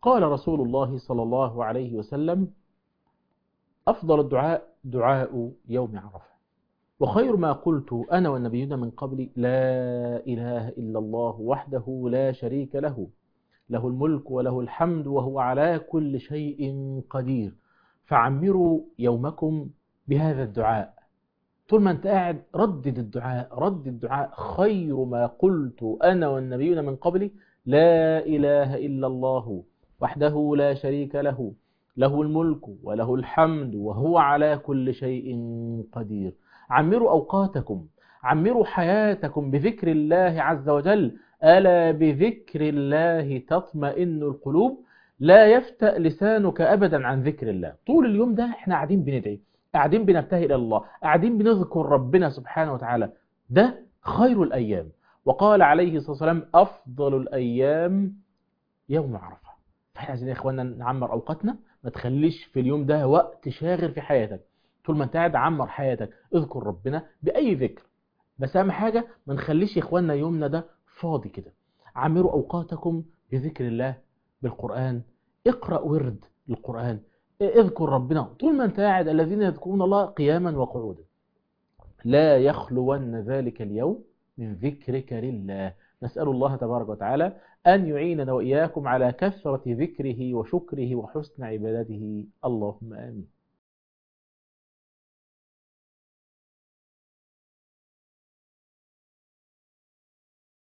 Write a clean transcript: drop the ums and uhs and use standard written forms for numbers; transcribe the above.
قال رسول الله صلى الله عليه وسلم: أفضل الدعاء دعاء يوم عرفة، وخير ما قلت أنا والنبيون من قبلي: لا إله إلا الله وحده لا شريك له، له الملك وله الحمد وهو على كل شيء قدير. فعمروا يومكم بهذا الدعاء. طول ما انت قاعد ردد الدعاء، ردد الدعاء: خير ما قلت أنا والنبيون من قبلي: لا إله إلا الله وحده لا شريك له، له الملك وله الحمد وهو على كل شيء قدير. عمروا أوقاتكم، عمروا حياتكم بذكر الله عز وجل. ألا بذكر الله تطمئن القلوب. لا يفتأ لسانك أبدا عن ذكر الله. طول اليوم ده احنا قاعدين بندعي، قاعدين بنبتهل إلى الله، قاعدين بنذكر ربنا سبحانه وتعالى. ده خير الأيام. وقال عليه الصلاة والسلام: أفضل الأيام يوم عرفة. فاحنا عايزين يا إخواننا نعمر أوقاتنا، ما تخليش في اليوم ده وقت شاغل في حياتك. طول ما انت قاعد عمر حياتك، اذكر ربنا بأي ذكر. بس أهم حاجة ما نخليش يا إخواننا يومنا ده فاضي كده. عمروا أوقاتكم بذكر الله، بالقرآن. اقرأ ورد القرآن، اذكر ربنا طول ما انت قاعد. الذين يذكرون الله قياما وقعودا. لا يخلون ذلك اليوم من ذكرك لله. نسأل الله تبارك وتعالى أن يعيننا وإياكم على كثرة ذكره وشكره وحسن عبادته. اللهم آمين.